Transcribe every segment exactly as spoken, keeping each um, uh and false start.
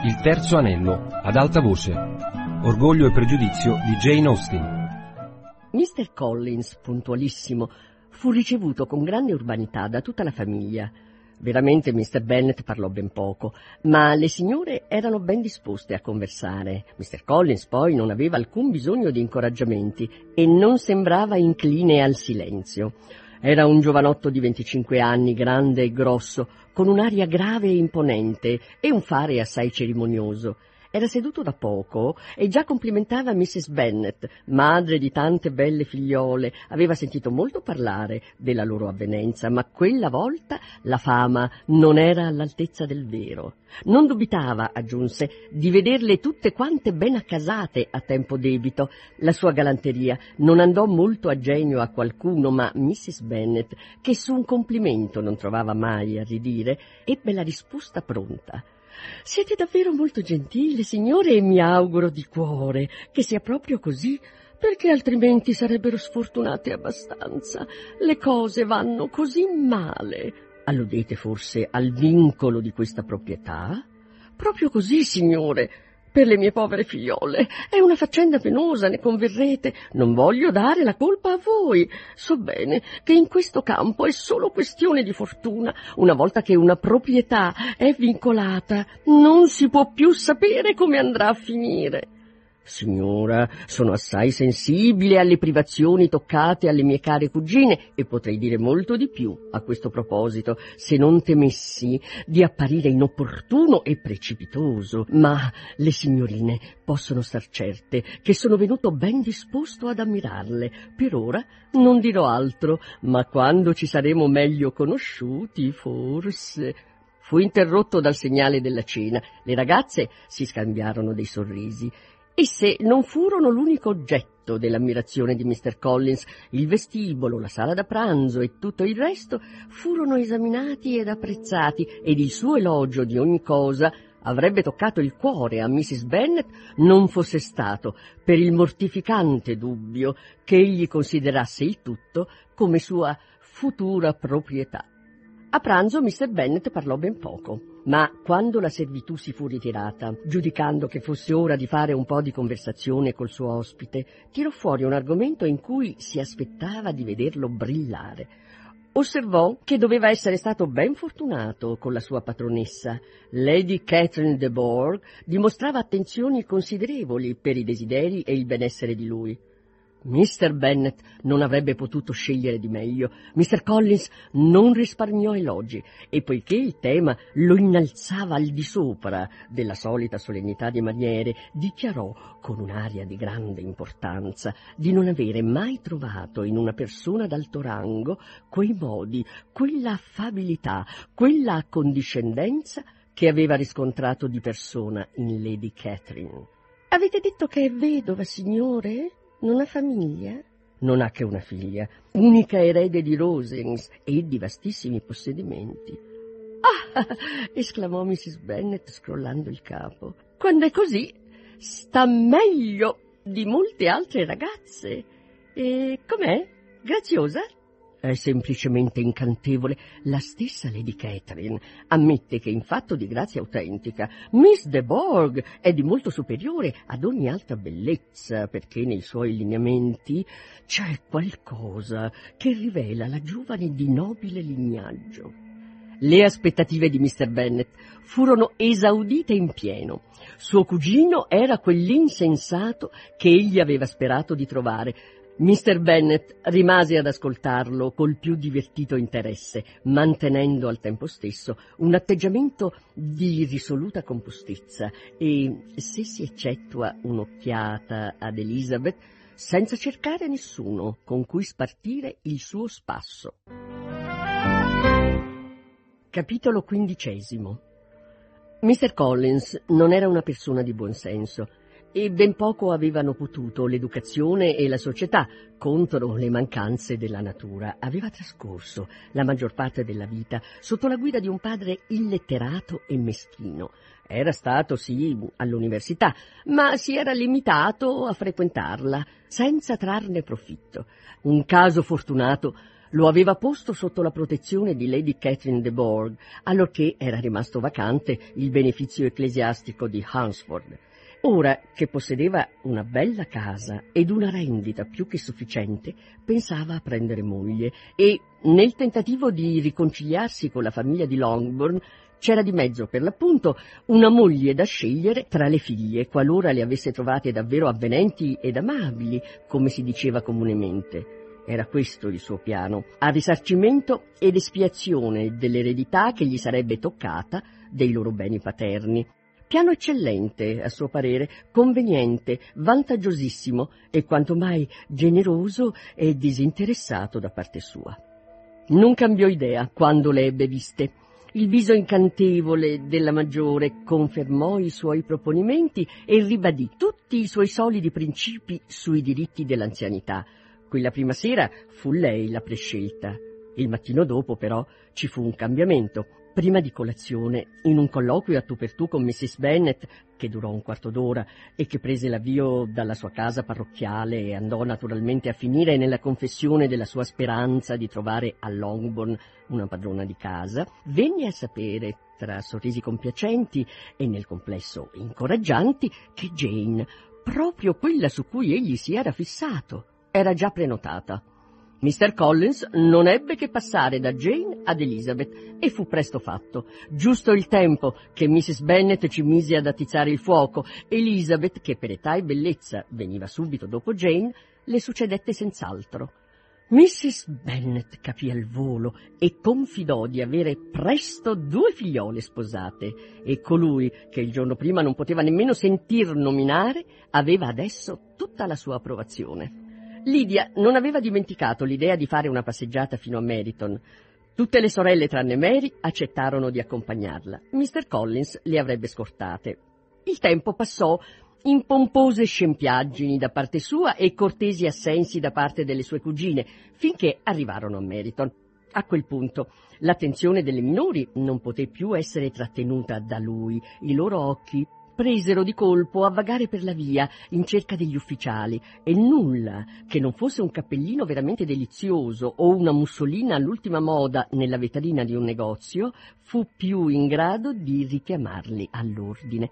Il terzo anello, ad alta voce. Orgoglio e pregiudizio di Jane Austen. mister Collins, puntualissimo, fu ricevuto con grande urbanità da tutta la famiglia. Veramente mister Bennet parlò ben poco, ma le signore erano ben disposte a conversare. mister Collins poi non aveva alcun bisogno di incoraggiamenti e non sembrava incline al silenzio. Era un giovanotto di venticinque anni, grande e grosso, con un'aria grave e imponente e un fare assai cerimonioso. Era seduto da poco e già complimentava missus Bennet, madre di tante belle figliole. Aveva sentito molto parlare della loro avvenenza, ma quella volta la fama non era all'altezza del vero. Non dubitava, aggiunse, di vederle tutte quante ben accasate a tempo debito. La sua galanteria non andò molto a genio a qualcuno, ma missus Bennet, che su un complimento non trovava mai a ridire, ebbe la risposta pronta. «Siete davvero molto gentile, signore, e mi auguro di cuore che sia proprio così, perché altrimenti sarebbero sfortunate abbastanza. Le cose vanno così male. Alludete forse al vincolo di questa proprietà?» «Proprio così, signore. Per le mie povere figliole è una faccenda penosa, ne converrete. Non voglio dare la colpa a voi. So bene che in questo campo è solo questione di fortuna. Una volta che una proprietà è vincolata, non si può più sapere come andrà a finire. Signora, sono assai sensibile alle privazioni toccate alle mie care cugine e potrei dire molto di più a questo proposito, se non temessi di apparire inopportuno e precipitoso. Ma le signorine possono star certe che sono venuto ben disposto ad ammirarle. Per ora non dirò altro, ma quando ci saremo meglio conosciuti, forse... Fu interrotto dal segnale della cena. Le ragazze si scambiarono dei sorrisi. Esse non furono l'unico oggetto dell'ammirazione di mister Collins. Il vestibolo, la sala da pranzo e tutto il resto furono esaminati ed apprezzati, ed il suo elogio di ogni cosa avrebbe toccato il cuore a missus Bennet non fosse stato per il mortificante dubbio che egli considerasse il tutto come sua futura proprietà. A pranzo mister Bennet parlò ben poco, ma quando la servitù si fu ritirata, giudicando che fosse ora di fare un po' di conversazione col suo ospite, tirò fuori un argomento in cui si aspettava di vederlo brillare. Osservò che doveva essere stato ben fortunato con la sua patronessa. Lady Catherine de Bourgh dimostrava attenzioni considerevoli per i desideri e il benessere di lui. mister Bennet non avrebbe potuto scegliere di meglio. mister Collins non risparmiò elogi e poiché il tema lo innalzava al di sopra della solita solennità di maniere, dichiarò con un'aria di grande importanza di non avere mai trovato in una persona d'alto rango quei modi, quella affabilità, quella accondiscendenza che aveva riscontrato di persona in Lady Catherine. «Avete detto che è vedova, signore? Non ha famiglia?» «Non ha che una figlia, unica erede di Rosings e di vastissimi possedimenti». «Ah!» esclamò missus Bennet scrollando il capo. «Quando è così, sta meglio di molte altre ragazze. E com'è? Graziosa?» «È semplicemente incantevole. La stessa Lady Catherine ammette che in fatto di grazia autentica Miss de Bourgh è di molto superiore ad ogni altra bellezza, perché nei suoi lineamenti c'è qualcosa che rivela la giovane di nobile lignaggio». Le aspettative di mister Bennet furono esaudite in pieno. Suo cugino era quell'insensato che egli aveva sperato di trovare. mister Bennet rimase ad ascoltarlo col più divertito interesse, mantenendo al tempo stesso un atteggiamento di risoluta compostezza e, se si eccettua un'occhiata ad Elizabeth, senza cercare nessuno con cui spartire il suo spasso. Capitolo quindicesimo. mister Collins non era una persona di buon senso, e ben poco avevano potuto l'educazione e la società contro le mancanze della natura. Aveva trascorso la maggior parte della vita sotto la guida di un padre illetterato e meschino. Era stato, sì, all'università, ma si era limitato a frequentarla, senza trarne profitto. Un caso fortunato Lo aveva posto sotto la protezione di Lady Catherine de Bourgh, allorché era rimasto vacante il benefizio ecclesiastico di Hunsford. Ora che possedeva una bella casa ed una rendita più che sufficiente, pensava a prendere moglie e, nel tentativo di riconciliarsi con la famiglia di Longbourn, c'era di mezzo, per l'appunto, una moglie da scegliere tra le figlie, qualora le avesse trovate davvero avvenenti ed amabili, come si diceva comunemente. Era questo il suo piano, a risarcimento ed espiazione dell'eredità che gli sarebbe toccata dei loro beni paterni. Piano eccellente, a suo parere, conveniente, vantaggiosissimo e quanto mai generoso e disinteressato da parte sua. Non cambiò idea quando le ebbe viste. Il viso incantevole della maggiore confermò i suoi proponimenti e ribadì tutti i suoi solidi principi sui diritti dell'anzianità. Quella prima sera fu lei la prescelta. Il mattino dopo, però, ci fu un cambiamento. Prima di colazione, in un colloquio a tu per tu con missus Bennet, che durò un quarto d'ora e che prese l'avvio dalla sua casa parrocchiale e andò naturalmente a finire nella confessione della sua speranza di trovare a Longbourn una padrona di casa, venne a sapere, tra sorrisi compiacenti e nel complesso incoraggianti, che Jane, proprio quella su cui egli si era fissato, era già prenotata. mister Collins non ebbe che passare da Jane ad Elizabeth e fu presto fatto. Giusto il tempo che missus Bennet ci mise ad attizzare il fuoco. Elizabeth, che per età e bellezza veniva subito dopo Jane, le succedette senz'altro. missus Bennet capì al volo e confidò di avere presto due figliole sposate e colui, che il giorno prima non poteva nemmeno sentir nominare, aveva adesso tutta la sua approvazione. Lydia non aveva dimenticato l'idea di fare una passeggiata fino a Meryton. Tutte le sorelle tranne Mary accettarono di accompagnarla. mister Collins le avrebbe scortate. Il tempo passò in pompose scempiaggini da parte sua e cortesi assensi da parte delle sue cugine, finché arrivarono a Meryton. A quel punto l'attenzione delle minori non poté più essere trattenuta da lui. I loro occhi presero di colpo a vagare per la via in cerca degli ufficiali e nulla che non fosse un cappellino veramente delizioso o una mussolina all'ultima moda nella vetrina di un negozio fu più in grado di richiamarli all'ordine.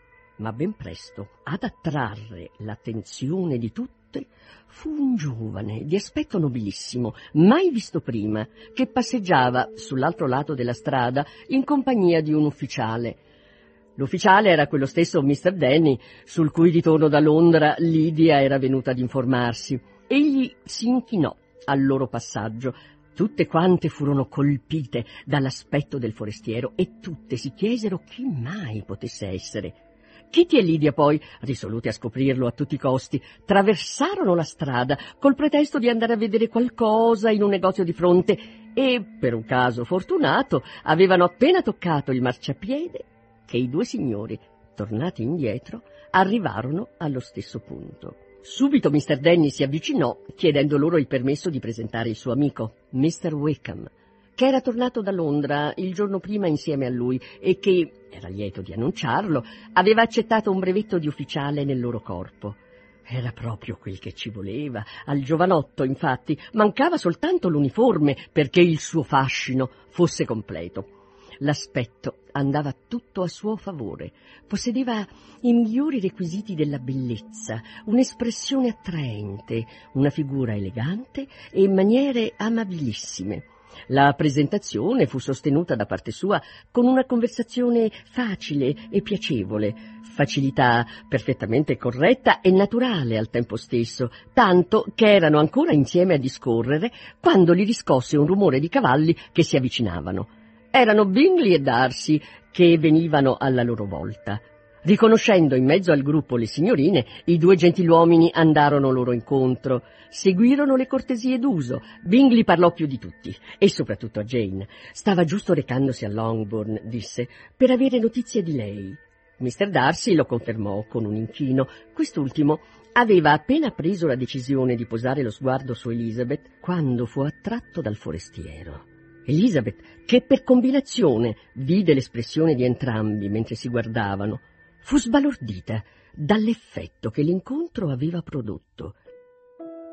Ma ben presto ad attrarre l'attenzione di tutte fu un giovane di aspetto nobilissimo, mai visto prima, che passeggiava sull'altro lato della strada in compagnia di un ufficiale. L'ufficiale era quello stesso mister Denny, sul cui ritorno da Londra Lydia era venuta ad informarsi. Egli si inchinò al loro passaggio. Tutte quante furono colpite dall'aspetto del forestiero e tutte si chiesero chi mai potesse essere. Kitty e Lydia poi, risolute a scoprirlo a tutti i costi, traversarono la strada col pretesto di andare a vedere qualcosa in un negozio di fronte e, per un caso fortunato, avevano appena toccato il marciapiede che i due signori, tornati indietro, arrivarono allo stesso punto. Subito mister Denny si avvicinò, chiedendo loro il permesso di presentare il suo amico, mister Wickham, che era tornato da Londra il giorno prima insieme a lui e che, era lieto di annunciarlo, aveva accettato un brevetto di ufficiale nel loro corpo. Era proprio quel che ci voleva. Al giovanotto, infatti, mancava soltanto l'uniforme perché il suo fascino fosse completo. L'aspetto andava tutto a suo favore. Possedeva i migliori requisiti della bellezza, un'espressione attraente, una figura elegante e maniere amabilissime. La presentazione fu sostenuta da parte sua con una conversazione facile e piacevole, facilità perfettamente corretta e naturale al tempo stesso, tanto che erano ancora insieme a discorrere quando li riscosse un rumore di cavalli che si avvicinavano. Erano Bingley e Darcy che venivano alla loro volta. Riconoscendo in mezzo al gruppo le signorine, i due gentiluomini andarono loro incontro. Seguirono le cortesie d'uso. Bingley parlò più di tutti, e soprattutto a Jane. Stava giusto recandosi a Longbourn, disse, per avere notizie di lei. mister Darcy lo confermò con un inchino. Quest'ultimo aveva appena preso la decisione di posare lo sguardo su Elizabeth quando fu attratto dal forestiero. Elizabeth, che per combinazione vide l'espressione di entrambi mentre si guardavano, fu sbalordita dall'effetto che l'incontro aveva prodotto.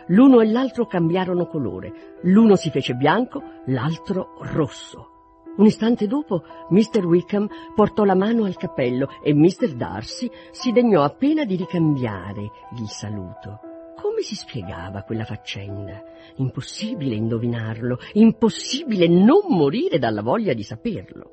L'uno e l'altro cambiarono colore. L'uno si fece bianco, l'altro rosso. Un istante dopo mister Wickham portò la mano al cappello e mister Darcy si degnò appena di ricambiare il saluto. Come si spiegava quella faccenda? Impossibile indovinarlo, impossibile non morire dalla voglia di saperlo.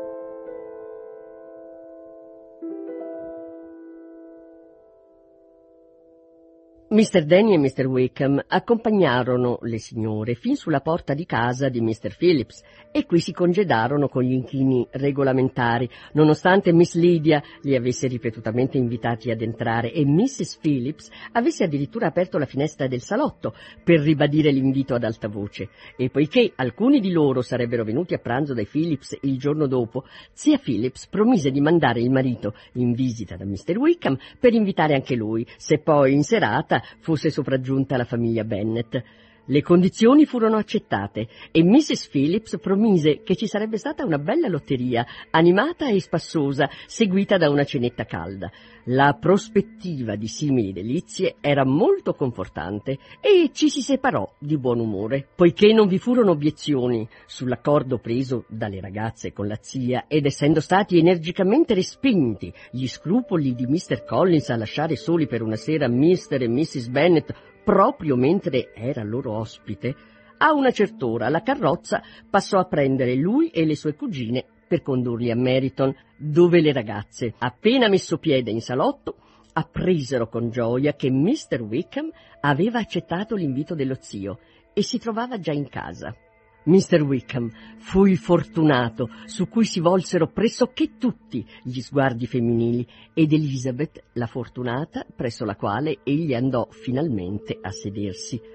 mister Denny e mister Wickham accompagnarono le signore fin sulla porta di casa di mister Phillips e qui si congedarono con gli inchini regolamentari, nonostante Miss Lydia li avesse ripetutamente invitati ad entrare e missus Phillips avesse addirittura aperto la finestra del salotto per ribadire l'invito ad alta voce. E poiché alcuni di loro sarebbero venuti a pranzo dai Phillips il giorno dopo, zia Phillips promise di mandare il marito in visita da mister Wickham per invitare anche lui, se poi in serata fosse sopraggiunta la famiglia Bennet. Le condizioni furono accettate e missus Phillips promise che ci sarebbe stata una bella lotteria, animata e spassosa, seguita da una cenetta calda. La prospettiva di simili delizie era molto confortante e ci si separò di buon umore. Poiché non vi furono obiezioni sull'accordo preso dalle ragazze con la zia ed essendo stati energicamente respinti gli scrupoli di mister Collins a lasciare soli per una sera mister e missus Bennet proprio mentre era loro ospite, a una cert'ora la carrozza passò a prendere lui e le sue cugine per condurli a Meryton, dove le ragazze, appena messo piede in salotto, appresero con gioia che mister Wickham aveva accettato l'invito dello zio e si trovava già in casa. mister Wickham fu il fortunato su cui si volsero pressoché tutti gli sguardi femminili ed Elizabeth la fortunata presso la quale egli andò finalmente a sedersi.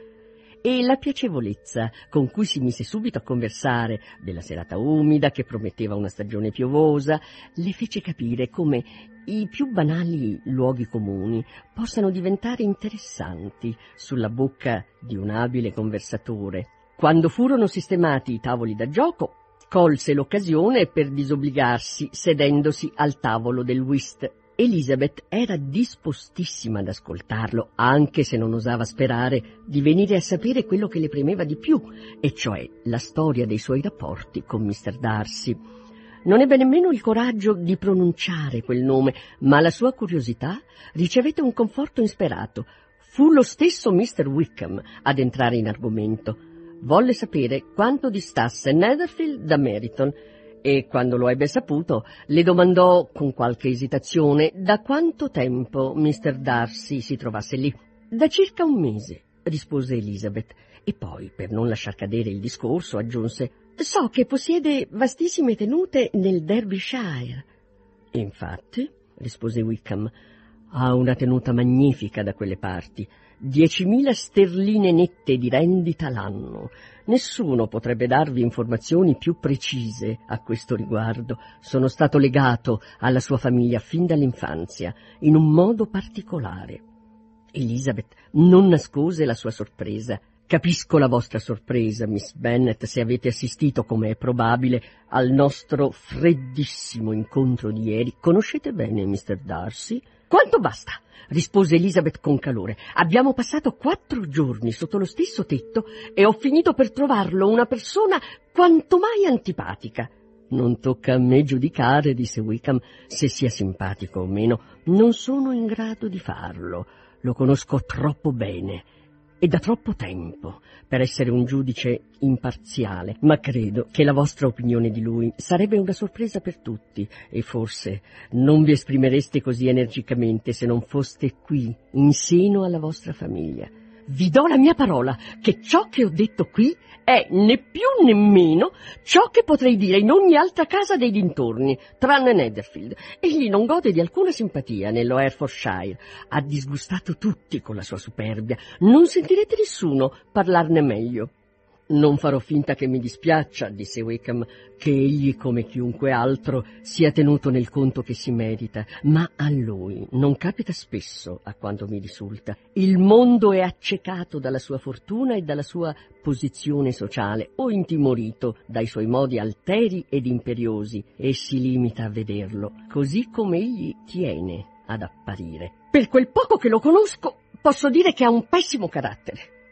E la piacevolezza con cui si mise subito a conversare della serata umida che prometteva una stagione piovosa le fece capire come i più banali luoghi comuni possano diventare interessanti sulla bocca di un abile conversatore. Quando furono sistemati i tavoli da gioco, colse l'occasione per disobbligarsi sedendosi al tavolo del whist. Elizabeth era dispostissima ad ascoltarlo, anche se non osava sperare di venire a sapere quello che le premeva di più, e cioè la storia dei suoi rapporti con mister Darcy. Non ebbe nemmeno il coraggio di pronunciare quel nome, ma la sua curiosità ricevette un conforto insperato. Fu lo stesso mister Wickham ad entrare in argomento. Volle sapere quanto distasse Netherfield da Meryton e, quando lo ebbe saputo, le domandò con qualche esitazione da quanto tempo mister Darcy si trovasse lì. Da circa un mese, rispose Elizabeth, e poi, per non lasciar cadere il discorso, aggiunse: so che possiede vastissime tenute nel Derbyshire. Infatti, rispose Wickham, ha una tenuta magnifica da quelle parti. Diecimila sterline nette di rendita l'anno. Nessuno potrebbe darvi informazioni più precise a questo riguardo. Sono stato legato alla sua famiglia fin dall'infanzia, in un modo particolare. Elizabeth non nascose la sua sorpresa. Capisco la vostra sorpresa, Miss Bennet, se avete assistito, come è probabile, al nostro freddissimo incontro di ieri. Conoscete bene mister Darcy? Quanto basta, rispose Elizabeth con calore. Abbiamo passato quattro giorni sotto lo stesso tetto e ho finito per trovarlo una persona quanto mai antipatica. Non tocca a me giudicare, disse Wickham, se sia simpatico o meno. Non sono in grado di farlo. Lo conosco troppo bene e da troppo tempo per essere un giudice imparziale, ma credo che la vostra opinione di lui sarebbe una sorpresa per tutti e forse non vi esprimereste così energicamente se non foste qui, in seno alla vostra famiglia. Vi do la mia parola che ciò che ho detto qui è né più né meno ciò che potrei dire in ogni altra casa dei dintorni, tranne Netherfield. Egli non gode di alcuna simpatia nello Herefordshire. Ha disgustato tutti con la sua superbia. Non sentirete nessuno parlarne meglio. Non farò finta che mi dispiaccia, disse Wickham, che egli, come chiunque altro, sia tenuto nel conto che si merita, ma a lui non capita spesso, a quanto mi risulta. Il mondo è accecato dalla sua fortuna e dalla sua posizione sociale, o intimorito dai suoi modi alteri ed imperiosi, e si limita a vederlo, così come egli tiene ad apparire. Per quel poco che lo conosco, posso dire che ha un pessimo carattere.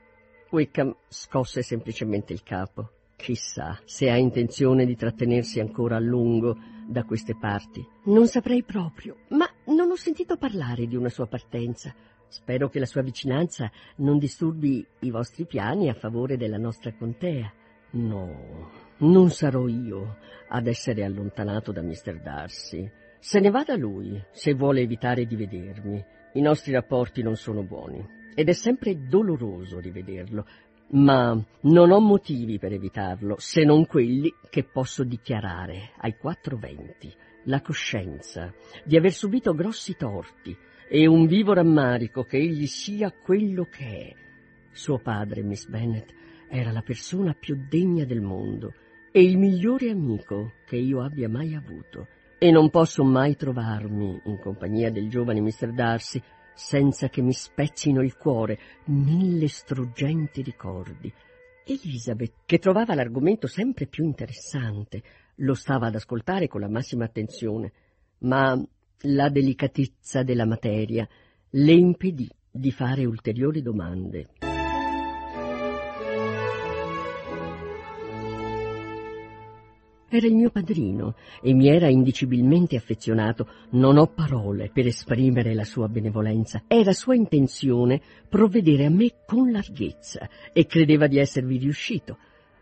Wickham scosse semplicemente il capo. Chissà se ha intenzione di trattenersi ancora a lungo da queste parti. Non saprei proprio, ma non ho sentito parlare di una sua partenza. Spero che la sua vicinanza non disturbi i vostri piani a favore della nostra contea. No, non sarò io ad essere allontanato da mister Darcy. Se ne vada lui, se vuole evitare di vedermi. I nostri rapporti non sono buoni ed è sempre doloroso rivederlo, ma non ho motivi per evitarlo, se non quelli che posso dichiarare ai quattro venti. La coscienza di aver subito grossi torti e un vivo rammarico che egli sia quello che è. Suo padre, Miss Bennet, era la persona più degna del mondo e il migliore amico che io abbia mai avuto, e non posso mai trovarmi in compagnia del giovane mister Darcy senza che mi spezzino il cuore mille struggenti ricordi. Elizabeth, che trovava l'argomento sempre più interessante, lo stava ad ascoltare con la massima attenzione, ma la delicatezza della materia le impedì di fare ulteriori domande. Era il mio padrino e mi era indicibilmente affezionato. Non ho parole per esprimere la sua benevolenza. Era sua intenzione provvedere a me con larghezza e credeva di esservi riuscito.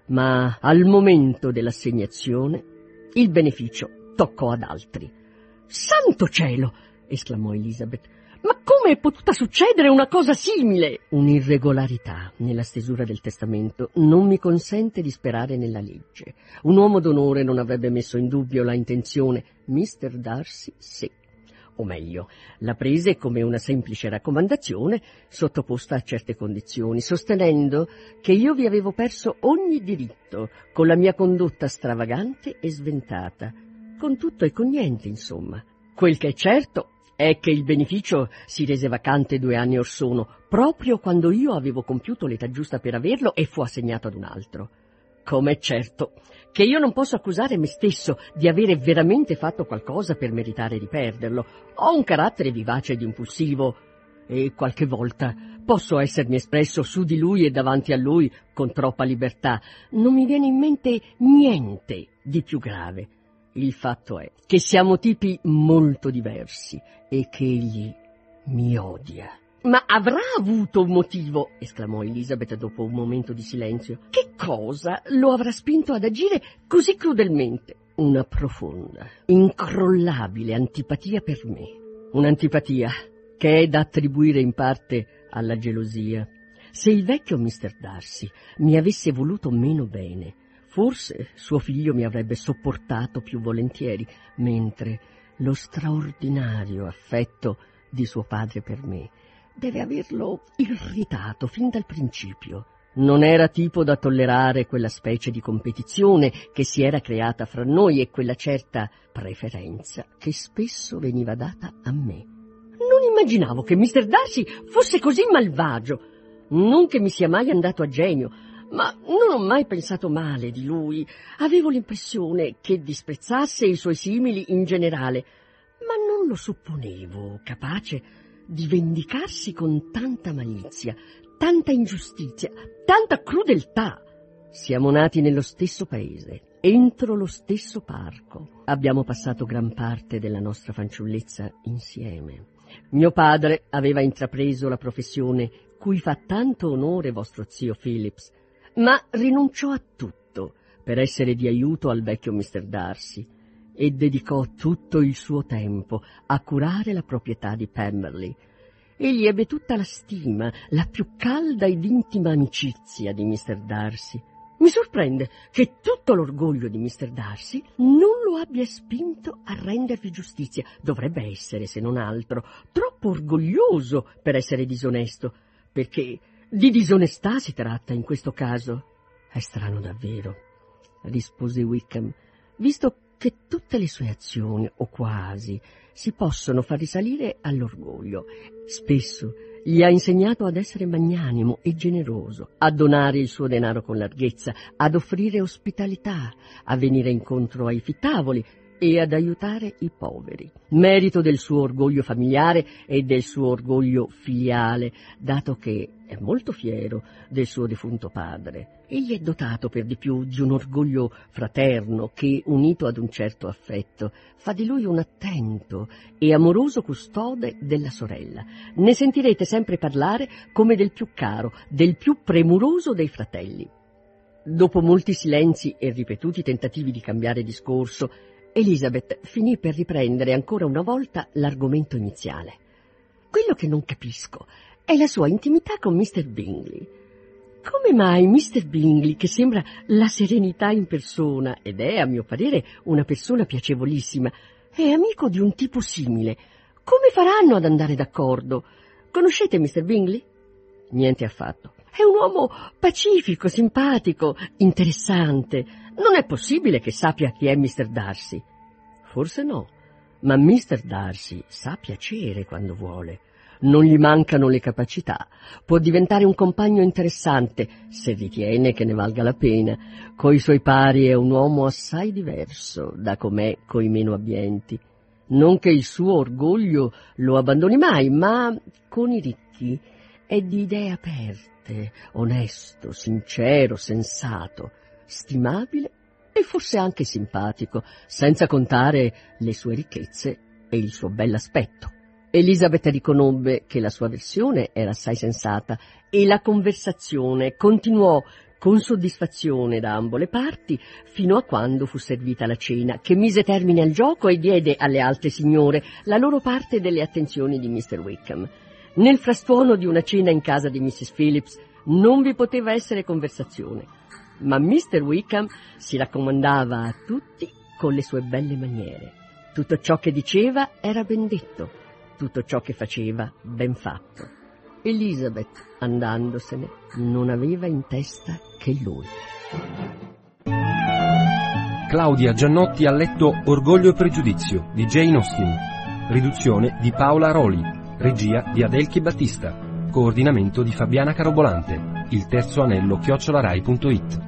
Ma al momento dell'assegnazione il beneficio toccò ad altri. «Santo cielo!» esclamò Elizabeth. «Ma come è potuta succedere una cosa simile?» «Un'irregolarità nella stesura del testamento non mi consente di sperare nella legge. Un uomo d'onore non avrebbe messo in dubbio la intenzione. mister Darcy sì. O meglio, la prese come una semplice raccomandazione sottoposta a certe condizioni, sostenendo che io vi avevo perso ogni diritto con la mia condotta stravagante e sventata. Con tutto e con niente, insomma. Quel che è certo è che il beneficio si rese vacante due anni or sono, proprio quando io avevo compiuto l'età giusta per averlo e fu assegnato ad un altro. Com'è certo che io non posso accusare me stesso di avere veramente fatto qualcosa per meritare di perderlo. Ho un carattere vivace ed impulsivo e qualche volta posso essermi espresso su di lui e davanti a lui con troppa libertà. Non mi viene in mente niente di più grave. Il fatto è che siamo tipi molto diversi e che egli mi odia. «Ma avrà avuto un motivo!» esclamò Elizabeth dopo un momento di silenzio. «Che cosa lo avrà spinto ad agire così crudelmente?» «Una profonda, incrollabile antipatia per me. Un'antipatia che è da attribuire in parte alla gelosia. Se il vecchio mister Darcy mi avesse voluto meno bene, forse suo figlio mi avrebbe sopportato più volentieri, mentre lo straordinario affetto di suo padre per me deve averlo irritato fin dal principio. Non era tipo da tollerare quella specie di competizione che si era creata fra noi e quella certa preferenza che spesso veniva data a me. Non immaginavo che mister Darcy fosse così malvagio, non che mi sia mai andato a genio, ma non ho mai pensato male di lui. Avevo l'impressione che disprezzasse i suoi simili in generale, ma non lo supponevo capace di vendicarsi con tanta malizia, tanta ingiustizia, tanta crudeltà. Siamo nati nello stesso paese, entro lo stesso parco. Abbiamo passato gran parte della nostra fanciullezza insieme. Mio padre aveva intrapreso la professione cui fa tanto onore vostro zio Phillips, ma rinunciò a tutto per essere di aiuto al vecchio mister Darcy e dedicò tutto il suo tempo a curare la proprietà di Pemberley. Egli ebbe tutta la stima, la più calda ed intima amicizia di mister Darcy. Mi sorprende che tutto l'orgoglio di mister Darcy non lo abbia spinto a rendervi giustizia. Dovrebbe essere, se non altro, troppo orgoglioso per essere disonesto, perché di disonestà si tratta in questo caso. È strano davvero, rispose Wickham, visto che tutte le sue azioni, o quasi, si possono far risalire all'orgoglio. Spesso gli ha insegnato ad essere magnanimo e generoso, a donare il suo denaro con larghezza, ad offrire ospitalità, a venire incontro ai fittavoli e ad aiutare i poveri, merito del suo orgoglio familiare e del suo orgoglio filiale, dato che è molto fiero del suo defunto padre. Egli è dotato per di più di un orgoglio fraterno che, unito ad un certo affetto, fa di lui un attento e amoroso custode della sorella. Ne sentirete sempre parlare come del più caro, del più premuroso dei fratelli. Dopo molti silenzi e ripetuti tentativi di cambiare discorso, Elizabeth finì per riprendere ancora una volta l'argomento iniziale. Quello che non capisco è la sua intimità con mister Bingley. Come mai mister Bingley, che sembra la serenità in persona ed è, a mio parere, una persona piacevolissima, è amico di un tipo simile? Come faranno ad andare d'accordo? Conoscete mister Bingley? Niente affatto. È un uomo pacifico, simpatico, interessante. Non è possibile che sappia chi è mister Darcy. Forse no, ma mister Darcy sa piacere quando vuole. Non gli mancano le capacità. Può diventare un compagno interessante, se ritiene che ne valga la pena. Coi suoi pari è un uomo assai diverso da com'è coi meno abbienti. Non che il suo orgoglio lo abbandoni mai, ma con i ricchi è di idee aperte, onesto, sincero, sensato, stimabile e forse anche simpatico, senza contare le sue ricchezze e il suo bell'aspetto. Elizabeth riconobbe che la sua versione era assai sensata e la conversazione continuò con soddisfazione da ambo le parti fino a quando fu servita la cena, che mise termine al gioco e diede alle altre signore la loro parte delle attenzioni di mister Wickham. Nel frastuono di una cena in casa di missus Phillips non vi poteva essere conversazione, ma mister Wickham si raccomandava a tutti con le sue belle maniere. Tutto ciò che diceva era ben detto, tutto ciò che faceva ben fatto. Elizabeth, andandosene, non aveva in testa che lui. Claudia Giannotti ha letto Orgoglio e pregiudizio di Jane Austen, riduzione di Paola Roli, regia di Adelchi Battista, coordinamento di Fabiana Carobolante, il terzo anello chiocciolarai punto it.